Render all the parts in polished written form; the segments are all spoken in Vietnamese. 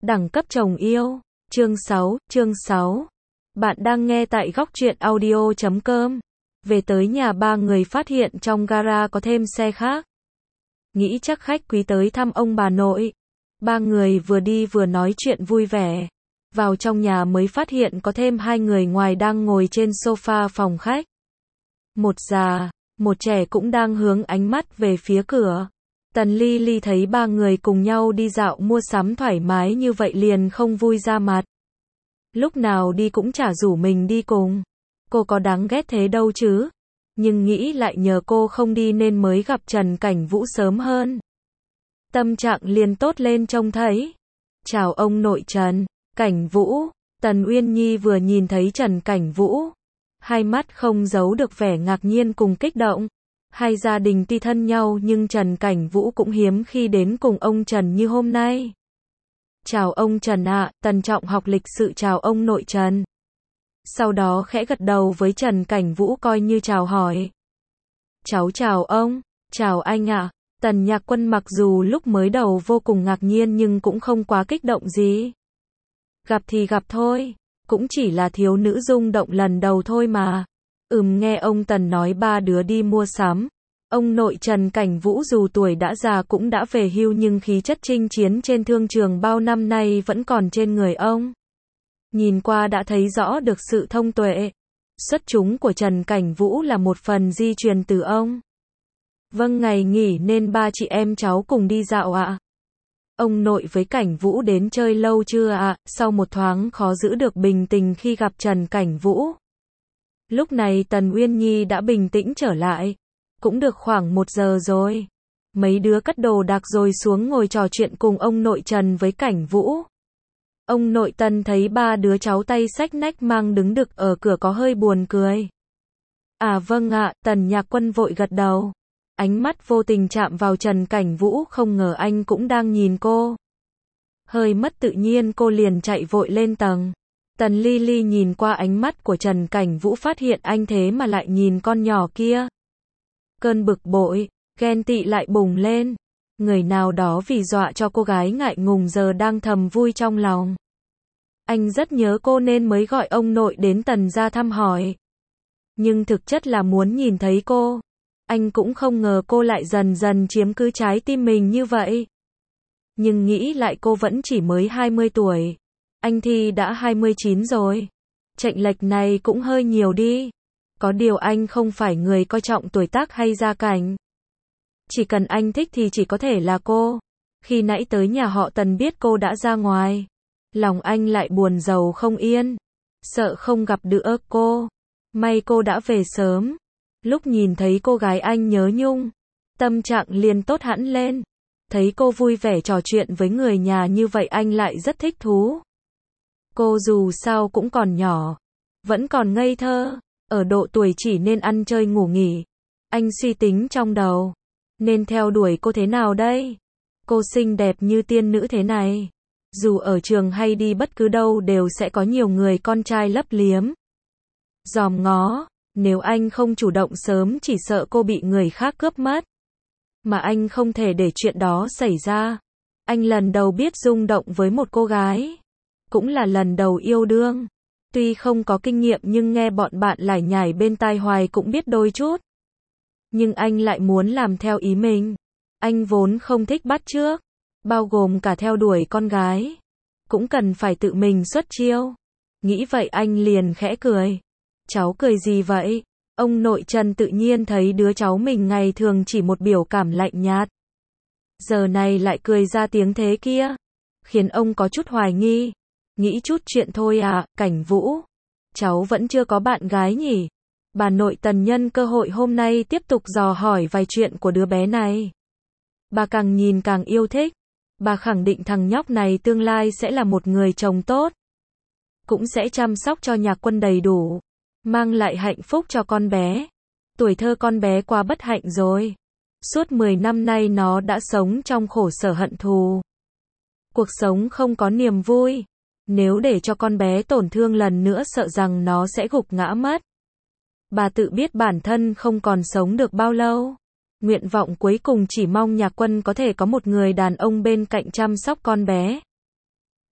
Đẳng cấp chồng yêu. Chương 6. Bạn đang nghe tại góc truyện audio.com. Về tới nhà ba người phát hiện trong gara có thêm xe khác. Nghĩ chắc khách quý tới thăm ông bà nội. Ba người vừa đi vừa nói chuyện vui vẻ. Vào trong nhà mới phát hiện có thêm hai người ngoài đang ngồi trên sofa phòng khách. Một già, một trẻ cũng đang hướng ánh mắt về phía cửa. Tần Ly Ly thấy ba người cùng nhau đi dạo mua sắm thoải mái như vậy liền không vui ra mặt. Lúc nào đi cũng chả rủ mình đi cùng. Cô có đáng ghét thế đâu chứ. Nhưng nghĩ lại nhờ cô không đi nên mới gặp Trần Cảnh Vũ sớm hơn. Tâm trạng liền tốt lên trông thấy. Chào ông nội Trần Cảnh Vũ. Tần Uyên Nhi vừa nhìn thấy Trần Cảnh Vũ. Hai mắt không giấu được vẻ ngạc nhiên cùng kích động. Hai gia đình tuy thân nhau nhưng Trần Cảnh Vũ cũng hiếm khi đến cùng ông Trần như hôm nay. Chào ông Trần ạ, Tần Trọng học lịch sự chào ông nội Trần. Sau đó khẽ gật đầu với Trần Cảnh Vũ coi như chào hỏi. Cháu chào ông, chào anh ạ. Tần Nhạc Quân mặc dù lúc mới đầu vô cùng ngạc nhiên nhưng cũng không quá kích động gì. Gặp thì gặp thôi, cũng chỉ là thiếu nữ rung động lần đầu thôi mà. Nghe ông Tần nói ba đứa đi mua sắm. Ông nội Trần Cảnh Vũ dù tuổi đã già cũng đã về hưu nhưng khí chất chinh chiến trên thương trường bao năm nay vẫn còn trên người ông. Nhìn qua đã thấy rõ được sự thông tuệ. Xuất chúng của Trần Cảnh Vũ là một phần di truyền từ ông. Vâng, ngày nghỉ nên ba chị em cháu cùng đi dạo ạ. Ông nội với Cảnh Vũ đến chơi lâu chưa ạ? Sau một thoáng khó giữ được bình tĩnh khi gặp Trần Cảnh Vũ. Lúc này Tần Uyên Nhi đã bình tĩnh trở lại. Cũng được khoảng 1 giờ rồi. Mấy đứa cất đồ đạc rồi xuống ngồi trò chuyện cùng ông nội Trần với Cảnh Vũ. Ông nội Tần thấy ba đứa cháu tay xách nách mang đứng đực ở cửa có hơi buồn cười. À vâng ạ, Tần Nhạc Quân vội gật đầu. Ánh mắt vô tình chạm vào Trần Cảnh Vũ, không ngờ anh cũng đang nhìn cô. Hơi mất tự nhiên cô liền chạy vội lên tầng. Tần Ly Ly nhìn qua ánh mắt của Trần Cảnh Vũ phát hiện anh thế mà lại nhìn con nhỏ kia. Cơn bực bội, ghen tị lại bùng lên. Người nào đó vì dọa cho cô gái ngại ngùng giờ đang thầm vui trong lòng. Anh rất nhớ cô nên mới gọi ông nội đến Tần gia thăm hỏi. Nhưng thực chất là muốn nhìn thấy cô. Anh cũng không ngờ cô lại dần dần chiếm cứ trái tim mình như vậy. Nhưng nghĩ lại cô vẫn chỉ mới 20 tuổi. Anh thì đã 29 rồi. Chênh lệch này cũng hơi nhiều đi. Có điều anh không phải người coi trọng tuổi tác hay gia cảnh. Chỉ cần anh thích thì chỉ có thể là cô. Khi nãy tới nhà họ Tần biết cô đã ra ngoài. Lòng anh lại buồn rầu không yên. Sợ không gặp được cô. May cô đã về sớm. Lúc nhìn thấy cô gái anh nhớ nhung. Tâm trạng liền tốt hẳn lên. Thấy cô vui vẻ trò chuyện với người nhà như vậy anh lại rất thích thú. Cô dù sao cũng còn nhỏ. Vẫn còn ngây thơ. Ở độ tuổi chỉ nên ăn chơi ngủ nghỉ. Anh suy tính trong đầu. Nên theo đuổi cô thế nào đây? Cô xinh đẹp như tiên nữ thế này. Dù ở trường hay đi bất cứ đâu đều sẽ có nhiều người con trai lấp liếm. Dòm ngó. Nếu anh không chủ động sớm chỉ sợ cô bị người khác cướp mất. Mà anh không thể để chuyện đó xảy ra. Anh lần đầu biết rung động với một cô gái. Cũng là lần đầu yêu đương. Tuy không có kinh nghiệm nhưng nghe bọn bạn lải nhải bên tai hoài cũng biết đôi chút. Nhưng anh lại muốn làm theo ý mình. Anh vốn không thích bắt chước. Bao gồm cả theo đuổi con gái. Cũng cần phải tự mình xuất chiêu. Nghĩ vậy anh liền khẽ cười. Cháu cười gì vậy? Ông nội Trần tự nhiên thấy đứa cháu mình ngày thường chỉ một biểu cảm lạnh nhạt. Giờ này lại cười ra tiếng thế kia. Khiến ông có chút hoài nghi. Nghĩ chút chuyện thôi à, Cảnh Vũ. Cháu vẫn chưa có bạn gái nhỉ? Bà nội Tần nhân cơ hội hôm nay tiếp tục dò hỏi vài chuyện của đứa bé này. Bà càng nhìn càng yêu thích. Bà khẳng định thằng nhóc này tương lai sẽ là một người chồng tốt. Cũng sẽ chăm sóc cho Nhạc Quân đầy đủ. Mang lại hạnh phúc cho con bé. Tuổi thơ con bé quá bất hạnh rồi. Suốt 10 năm nay nó đã sống trong khổ sở hận thù. Cuộc sống không có niềm vui. Nếu để cho con bé tổn thương lần nữa sợ rằng nó sẽ gục ngã mất. Bà tự biết bản thân không còn sống được bao lâu. Nguyện vọng cuối cùng chỉ mong Nhạc Quân có thể có một người đàn ông bên cạnh chăm sóc con bé.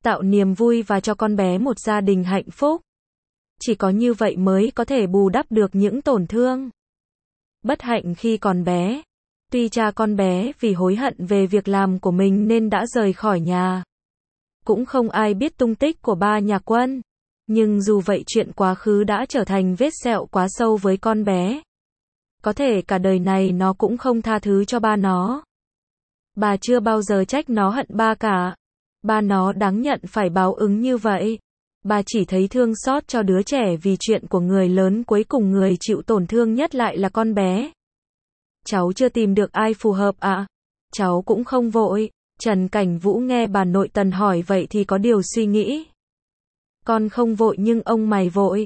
tạo niềm vui và cho con bé một gia đình hạnh phúc. Chỉ có như vậy mới có thể bù đắp được những tổn thương bất hạnh khi còn bé. Tuy cha con bé vì hối hận về việc làm của mình nên đã rời khỏi nhà. Cũng không ai biết tung tích của ba Nhạc Quân. Nhưng dù vậy chuyện quá khứ đã trở thành vết sẹo quá sâu với con bé. Có thể cả đời này nó cũng không tha thứ cho ba nó. Bà chưa bao giờ trách nó hận ba cả. Ba nó đáng nhận phải báo ứng như vậy. Bà chỉ thấy thương xót cho đứa trẻ vì chuyện của người lớn cuối cùng người chịu tổn thương nhất lại là con bé. Cháu chưa tìm được ai phù hợp ạ? Cháu cũng không vội. Trần Cảnh Vũ nghe bà nội Tần hỏi vậy thì có điều suy nghĩ. Con không vội nhưng ông mày vội.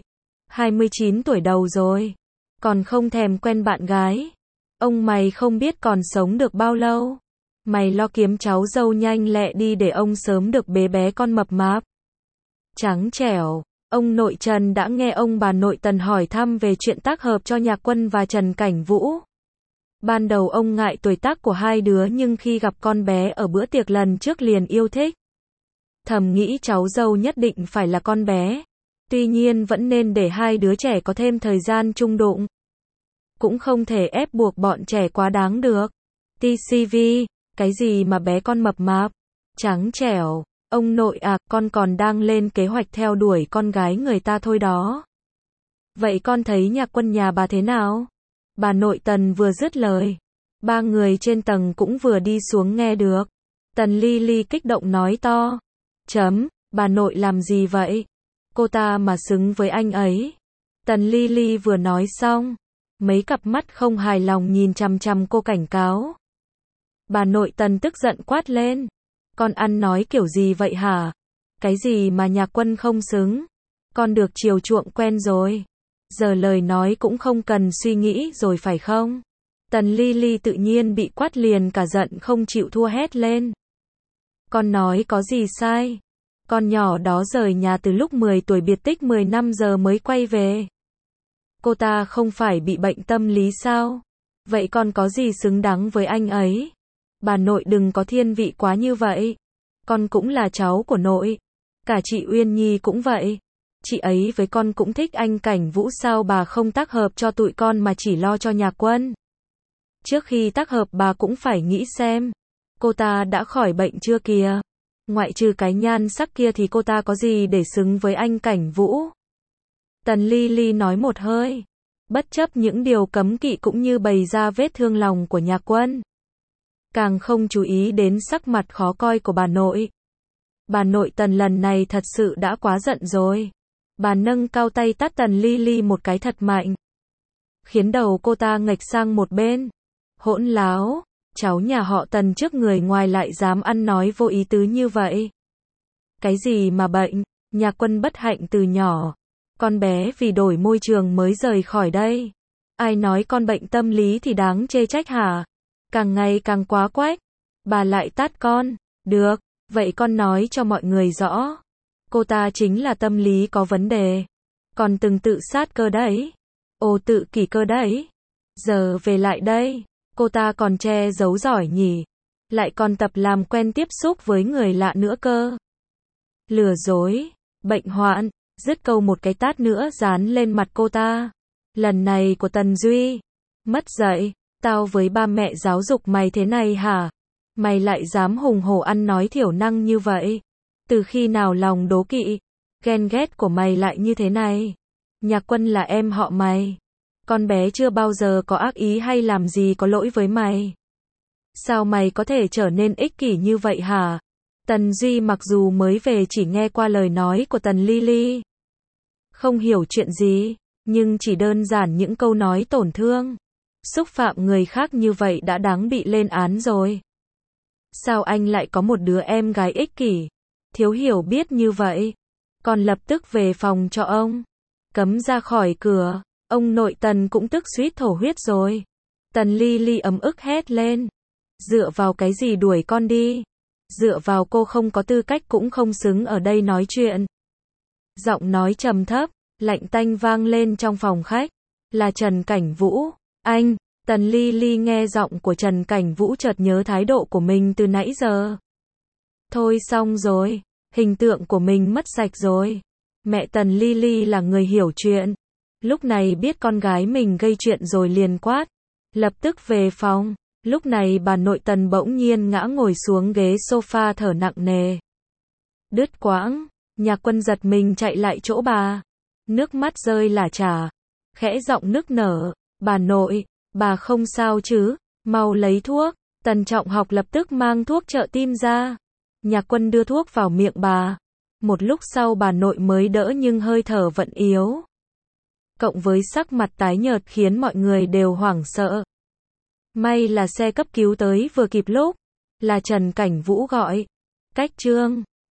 29 tuổi đầu rồi. Còn không thèm quen bạn gái. Ông mày không biết còn sống được bao lâu. Mày lo kiếm cháu dâu nhanh lẹ đi để ông sớm được bế bé con mập mạp. Trắng trẻo. Ông nội Trần đã nghe ông bà nội Tần hỏi thăm về chuyện tác hợp cho Nhạc Quân và Trần Cảnh Vũ. Ban đầu ông ngại tuổi tác của hai đứa nhưng khi gặp con bé ở bữa tiệc lần trước liền yêu thích. Thầm nghĩ cháu dâu nhất định phải là con bé. Tuy nhiên vẫn nên để hai đứa trẻ có thêm thời gian chung đụng. Cũng không thể ép buộc bọn trẻ quá đáng được. TCV, cái gì mà bé con mập mạp, trắng trẻo. Ông nội à, con còn đang lên kế hoạch theo đuổi con gái người ta thôi đó. Vậy con thấy Nhạc Quân nhà bà thế nào? Bà nội Tần vừa dứt lời. Ba người trên tầng cũng vừa đi xuống nghe được. Tần Ly Ly kích động nói to. Bà nội làm gì vậy? Cô ta mà xứng với anh ấy. Tần Ly Ly vừa nói xong. Mấy cặp mắt không hài lòng nhìn chằm chằm cô cảnh cáo. Bà nội Tần tức giận quát lên. Con ăn nói kiểu gì vậy hả? Cái gì mà Nhạc Quân không xứng? Con được chiều chuộng quen rồi. Giờ lời nói cũng không cần suy nghĩ rồi phải không? Tần Ly Ly tự nhiên bị quát liền cả giận không chịu thua hét lên. Con nói có gì sai? Con nhỏ đó rời nhà từ lúc 10 tuổi biệt tích 10 năm giờ mới quay về. Cô ta không phải bị bệnh tâm lý sao? Vậy con có gì xứng đáng với anh ấy? Bà nội đừng có thiên vị quá như vậy. Con cũng là cháu của nội. Cả chị Uyên Nhi cũng vậy. Chị ấy với con cũng thích anh Cảnh Vũ sao bà không tác hợp cho tụi con mà chỉ lo cho Nhạc Quân? Trước khi tác hợp bà cũng phải nghĩ xem. Cô ta đã khỏi bệnh chưa kìa? Ngoại trừ cái nhan sắc kia thì cô ta có gì để xứng với anh Cảnh Vũ? Tần Ly Ly nói một hơi. Bất chấp những điều cấm kỵ cũng như bày ra vết thương lòng của Nhạc Quân. Càng không chú ý đến sắc mặt khó coi của bà nội. Bà nội Tần lần này thật sự đã quá giận rồi. Bà nâng cao tay tát Tần Ly Ly một cái thật mạnh. Khiến đầu cô ta nghệch sang một bên. Hỗn láo, cháu nhà họ Tần trước người ngoài lại dám ăn nói vô ý tứ như vậy. Cái gì mà bệnh, Nhạc Quân bất hạnh từ nhỏ. Con bé vì đổi môi trường mới rời khỏi đây. Ai nói con bệnh tâm lý thì đáng chê trách hả? Càng ngày càng quá quách. Bà lại tát con. Được, vậy con nói cho mọi người rõ. Cô ta chính là tâm lý có vấn đề. Còn từng tự sát cơ đấy. Ồ tự kỷ cơ đấy. Giờ về lại đây. Cô ta còn che giấu giỏi nhỉ. Lại còn tập làm quen tiếp xúc với người lạ nữa cơ. Lừa dối. Bệnh hoạn. Dứt câu một cái tát nữa dán lên mặt cô ta. Lần này của Tần Duy. Mất dạy. Tao với ba mẹ giáo dục mày thế này hả? Mày lại dám hùng hổ ăn nói thiểu năng như vậy? Từ khi nào lòng đố kỵ, ghen ghét của mày lại như thế này? Nhạc Quân là em họ mày. Con bé chưa bao giờ có ác ý hay làm gì có lỗi với mày. Sao mày có thể trở nên ích kỷ như vậy hả? Tần Duy mặc dù mới về chỉ nghe qua lời nói của Tần Ly Ly. Không hiểu chuyện gì, nhưng chỉ đơn giản những câu nói tổn thương. Xúc phạm người khác như vậy đã đáng bị lên án rồi. Sao anh lại có một đứa em gái ích kỷ, thiếu hiểu biết như vậy? Còn lập tức về phòng cho ông. Cấm ra khỏi cửa. Ông nội Tần cũng tức suýt thổ huyết rồi. Tần Ly Ly ấm ức hét lên. Dựa vào cái gì đuổi con đi? Dựa vào cô không có tư cách cũng không xứng ở đây nói chuyện. Giọng nói trầm thấp, lạnh tanh vang lên trong phòng khách. Là Trần Cảnh Vũ. Anh, Tần Ly Ly nghe giọng của Trần Cảnh Vũ chợt nhớ thái độ của mình từ nãy giờ. Thôi xong rồi, Hình tượng của mình mất sạch rồi. Mẹ Tần Lily là người hiểu chuyện. Lúc này biết con gái mình gây chuyện rồi liền quát. Lập tức về phòng. Lúc này bà nội Tần bỗng nhiên ngã ngồi xuống ghế sofa thở nặng nề. Đứt quãng. Nhạc Quân giật mình chạy lại chỗ bà. Nước mắt rơi lả chả. Khẽ giọng nức nở. Bà nội, bà không sao chứ? Mau lấy thuốc. Tần Trọng Học lập tức mang thuốc trợ tim ra. Nhạc Quân đưa thuốc vào miệng bà. Một lúc sau bà nội mới đỡ nhưng hơi thở vẫn yếu. Cộng với sắc mặt tái nhợt khiến mọi người đều hoảng sợ. May là xe cấp cứu tới vừa kịp lúc. Là Trần Cảnh Vũ gọi. Cách chương